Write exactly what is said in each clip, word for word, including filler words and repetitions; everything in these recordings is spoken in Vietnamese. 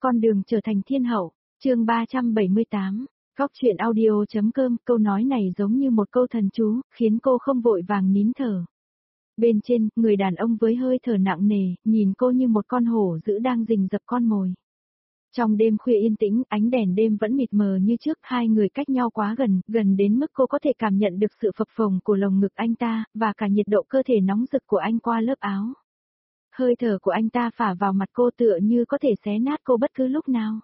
Con đường trở thành thiên hậu, chương ba trăm bảy mươi tám, Góc truyện audio.com, câu nói này giống như một câu thần chú, khiến cô không vội vàng nín thở. Bên trên, người đàn ông với hơi thở nặng nề, nhìn cô như một con hổ dữ đang rình rập con mồi. Trong đêm khuya yên tĩnh, ánh đèn đêm vẫn mịt mờ như trước, hai người cách nhau quá gần, gần đến mức cô có thể cảm nhận được sự phập phồng của lồng ngực anh ta, và cả nhiệt độ cơ thể nóng rực của anh qua lớp áo. Hơi thở của anh ta phả vào mặt cô tựa như có thể xé nát cô bất cứ lúc nào.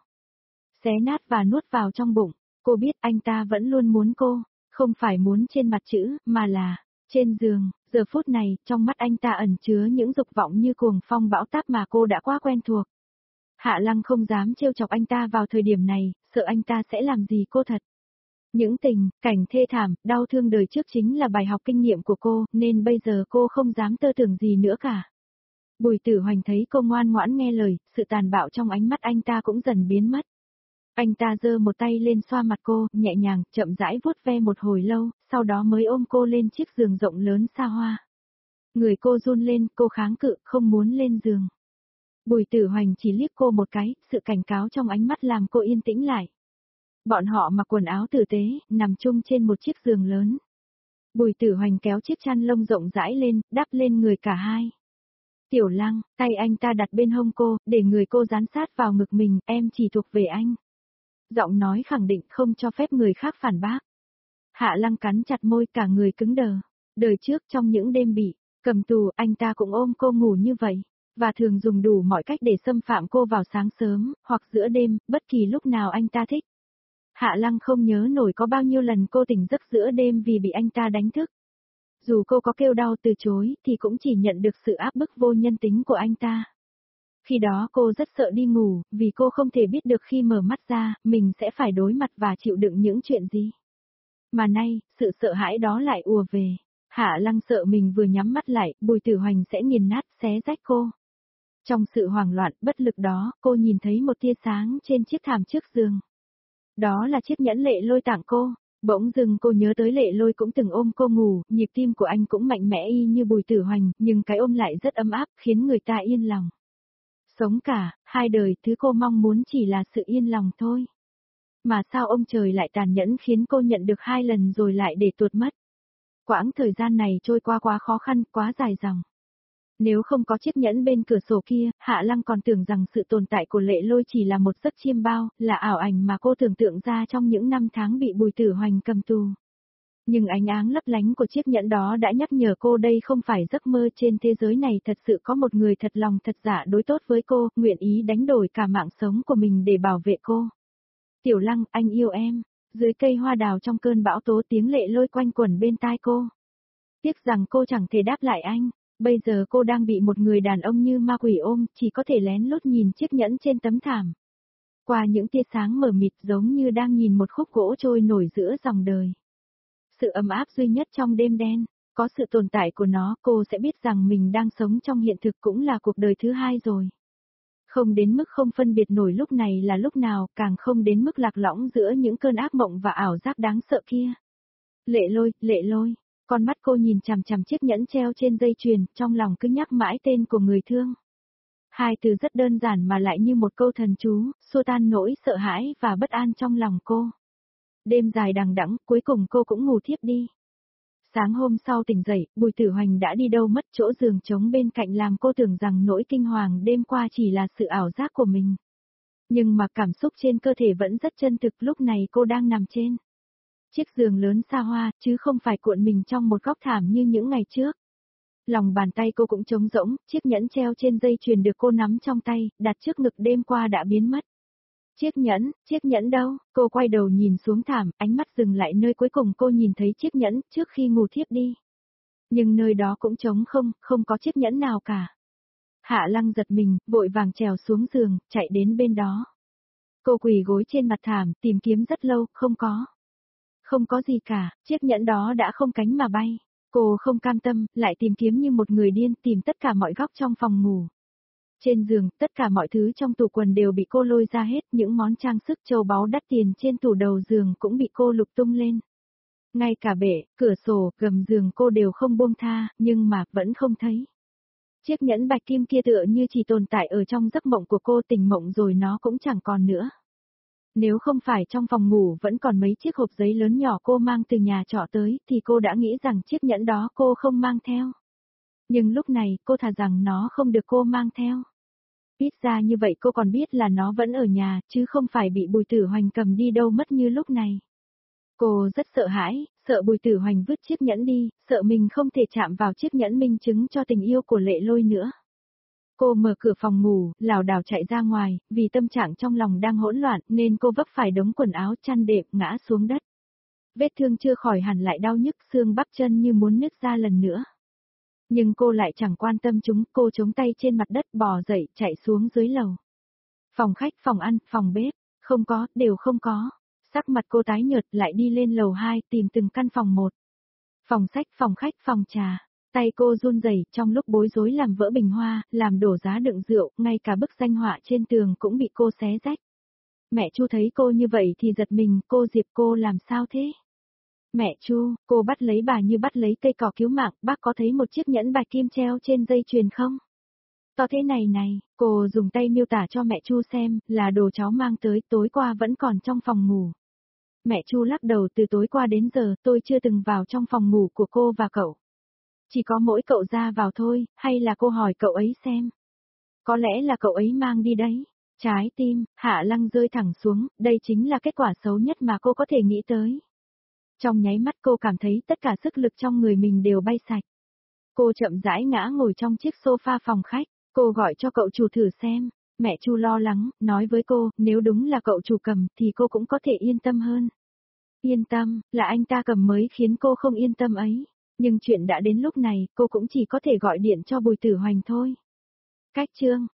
Xé nát và nuốt vào trong bụng, cô biết anh ta vẫn luôn muốn cô, không phải muốn trên mặt chữ, mà là, trên giường. Giờ phút này, trong mắt anh ta ẩn chứa những dục vọng như cuồng phong bão táp mà cô đã quá quen thuộc. Hạ Lăng không dám trêu chọc anh ta vào thời điểm này, sợ anh ta sẽ làm gì cô thật. Những tình, cảnh thê thảm, đau thương đời trước chính là bài học kinh nghiệm của cô, nên bây giờ cô không dám tơ tưởng gì nữa cả. Bùi Tử Hoành thấy cô ngoan ngoãn nghe lời, sự tàn bạo trong ánh mắt anh ta cũng dần biến mất. Anh ta giơ một tay lên xoa mặt cô, nhẹ nhàng, chậm rãi vuốt ve một hồi lâu, sau đó mới ôm cô lên chiếc giường rộng lớn xa hoa. Người cô run lên, cô kháng cự, không muốn lên giường. Bùi Tử Hoành chỉ liếc cô một cái, sự cảnh cáo trong ánh mắt làm cô yên tĩnh lại. Bọn họ mặc quần áo tử tế, nằm chung trên một chiếc giường lớn. Bùi Tử Hoành kéo chiếc chăn lông rộng rãi lên, đắp lên người cả hai. Tiểu Lăng, tay anh ta đặt bên hông cô, để người cô dán sát vào ngực mình, em chỉ thuộc về anh. Giọng nói khẳng định không cho phép người khác phản bác. Hạ Lăng cắn chặt môi, cả người cứng đờ. Đời trước trong những đêm bị cầm tù, anh ta cũng ôm cô ngủ như vậy, và thường dùng đủ mọi cách để xâm phạm cô vào sáng sớm, hoặc giữa đêm, bất kỳ lúc nào anh ta thích. Hạ Lăng không nhớ nổi có bao nhiêu lần cô tỉnh giấc giữa đêm vì bị anh ta đánh thức. Dù cô có kêu đau từ chối, thì cũng chỉ nhận được sự áp bức vô nhân tính của anh ta. Khi đó cô rất sợ đi ngủ, vì cô không thể biết được khi mở mắt ra, mình sẽ phải đối mặt và chịu đựng những chuyện gì. Mà nay, sự sợ hãi đó lại ùa về. Hạ Lăng sợ mình vừa nhắm mắt lại, Bùi Tử Hoành sẽ nghiền nát, xé rách cô. Trong sự hoảng loạn, bất lực đó, cô nhìn thấy một tia sáng trên chiếc thảm trước giường. Đó là chiếc nhẫn Lệ Lôi tặng cô. Bỗng dưng cô nhớ tới Lệ Lôi cũng từng ôm cô ngủ, nhịp tim của anh cũng mạnh mẽ y như Bùi Tử Hoành, nhưng cái ôm lại rất ấm áp, khiến người ta yên lòng. Sống cả, hai đời, thứ cô mong muốn chỉ là sự yên lòng thôi. Mà sao ông trời lại tàn nhẫn khiến cô nhận được hai lần rồi lại để tuột mất. Quãng thời gian này trôi qua quá khó khăn, quá dài dòng. Nếu không có chiếc nhẫn bên cửa sổ kia, Hạ Lăng còn tưởng rằng sự tồn tại của Lệ Lôi chỉ là một giấc chiêm bao, là ảo ảnh mà cô tưởng tượng ra trong những năm tháng bị Bùi Tử Hoành cầm tù. Nhưng ánh áng lấp lánh của chiếc nhẫn đó đã nhắc nhở cô đây không phải giấc mơ, trên thế giới này thật sự có một người thật lòng thật dạ đối tốt với cô, nguyện ý đánh đổi cả mạng sống của mình để bảo vệ cô. Tiểu Lăng, anh yêu em. Dưới cây hoa đào trong cơn bão tố, tiếng Lệ Lôi quanh quẩn bên tai cô. Tiếc rằng cô chẳng thể đáp lại anh. Bây giờ cô đang bị một người đàn ông như ma quỷ ôm, chỉ có thể lén lút nhìn chiếc nhẫn trên tấm thảm. Qua những tia sáng mờ mịt, giống như đang nhìn một khúc gỗ trôi nổi giữa dòng đời. Sự ấm áp duy nhất trong đêm đen, có sự tồn tại của nó, cô sẽ biết rằng mình đang sống trong hiện thực, cũng là cuộc đời thứ hai rồi. Không đến mức không phân biệt nổi lúc này là lúc nào, càng không đến mức lạc lõng giữa những cơn ác mộng và ảo giác đáng sợ kia. Lệ Lôi, Lệ Lôi. Con mắt cô nhìn chằm chằm chiếc nhẫn treo trên dây chuyền, trong lòng cứ nhắc mãi tên của người thương. Hai từ rất đơn giản mà lại như một câu thần chú, xua tan nỗi sợ hãi và bất an trong lòng cô. Đêm dài đằng đẵng, cuối cùng cô cũng ngủ thiếp đi. Sáng hôm sau tỉnh dậy, Bùi Tử Hoành đã đi đâu mất, chỗ giường trống bên cạnh làm cô tưởng rằng nỗi kinh hoàng đêm qua chỉ là sự ảo giác của mình. Nhưng mà cảm xúc trên cơ thể vẫn rất chân thực, lúc này cô đang nằm trên chiếc giường lớn xa hoa, chứ không phải cuộn mình trong một góc thảm như những ngày trước. Lòng bàn tay cô cũng trống rỗng, chiếc nhẫn treo trên dây chuyền được cô nắm trong tay, đặt trước ngực đêm qua đã biến mất. Chiếc nhẫn, chiếc nhẫn đâu? Cô quay đầu nhìn xuống thảm, ánh mắt dừng lại nơi cuối cùng cô nhìn thấy chiếc nhẫn, trước khi ngủ thiếp đi. Nhưng nơi đó cũng trống không, không có chiếc nhẫn nào cả. Hạ Lăng giật mình, vội vàng trèo xuống giường, chạy đến bên đó. Cô quỳ gối trên mặt thảm, tìm kiếm rất lâu, không có. Không có gì cả, chiếc nhẫn đó đã không cánh mà bay. Cô không cam tâm, lại tìm kiếm như một người điên, tìm tất cả mọi góc trong phòng ngủ. Trên giường, tất cả mọi thứ trong tủ quần đều bị cô lôi ra hết, những món trang sức châu báu đắt tiền trên tủ đầu giường cũng bị cô lục tung lên. Ngay cả bệ, cửa sổ, gầm giường cô đều không buông tha, nhưng mà vẫn không thấy. Chiếc nhẫn bạch kim kia tựa như chỉ tồn tại ở trong giấc mộng của cô, tỉnh mộng rồi nó cũng chẳng còn nữa. Nếu không phải trong phòng ngủ vẫn còn mấy chiếc hộp giấy lớn nhỏ cô mang từ nhà trọ tới, thì cô đã nghĩ rằng chiếc nhẫn đó cô không mang theo. Nhưng lúc này, cô thà rằng nó không được cô mang theo. Ít ra như vậy cô còn biết là nó vẫn ở nhà, chứ không phải bị Bùi Tử Hoành cầm đi đâu mất như lúc này. Cô rất sợ hãi, sợ Bùi Tử Hoành vứt chiếc nhẫn đi, sợ mình không thể chạm vào chiếc nhẫn minh chứng cho tình yêu của Lệ Lôi nữa. Cô mở cửa phòng ngủ, lảo đảo chạy ra ngoài, vì tâm trạng trong lòng đang hỗn loạn nên cô vấp phải đống quần áo chăn đệm ngã xuống đất. Vết thương chưa khỏi hẳn lại đau nhức, xương bắp chân như muốn nứt ra lần nữa. Nhưng cô lại chẳng quan tâm chúng, cô chống tay trên mặt đất bò dậy chạy xuống dưới lầu. Phòng khách, phòng ăn, phòng bếp, không có, đều không có. Sắc mặt cô tái nhợt lại đi lên lầu hai tìm từng căn phòng một. Phòng sách, phòng khách, phòng trà. Tay cô run rẩy trong lúc bối rối làm vỡ bình hoa, làm đổ giá đựng rượu, ngay cả bức danh họa trên tường cũng bị cô xé rách. Mẹ Chu thấy cô như vậy thì giật mình, cô Diệp cô làm sao thế? Mẹ Chu, cô bắt lấy bà như bắt lấy cây cỏ cứu mạng, bác có thấy một chiếc nhẫn bạch kim treo trên dây chuyền không? To thế này này, cô dùng tay miêu tả cho mẹ Chu xem, là đồ cháu mang tới, tối qua vẫn còn trong phòng ngủ. Mẹ Chu lắc đầu, từ tối qua đến giờ tôi chưa từng vào trong phòng ngủ của cô và cậu. Chỉ có mỗi cậu ra vào thôi, hay là cô hỏi cậu ấy xem. Có lẽ là cậu ấy mang đi đấy. Trái tim, Hạ Lăng rơi thẳng xuống, đây chính là kết quả xấu nhất mà cô có thể nghĩ tới. Trong nháy mắt cô cảm thấy tất cả sức lực trong người mình đều bay sạch. Cô chậm rãi ngã ngồi trong chiếc sofa phòng khách, cô gọi cho cậu chủ thử xem. Mẹ Chu lo lắng, nói với cô, nếu đúng là cậu chủ cầm thì cô cũng có thể yên tâm hơn. Yên tâm, là anh ta cầm mới khiến cô không yên tâm ấy. Nhưng chuyện đã đến lúc này, cô cũng chỉ có thể gọi điện cho Bùi Tử Hoành thôi. Cách chương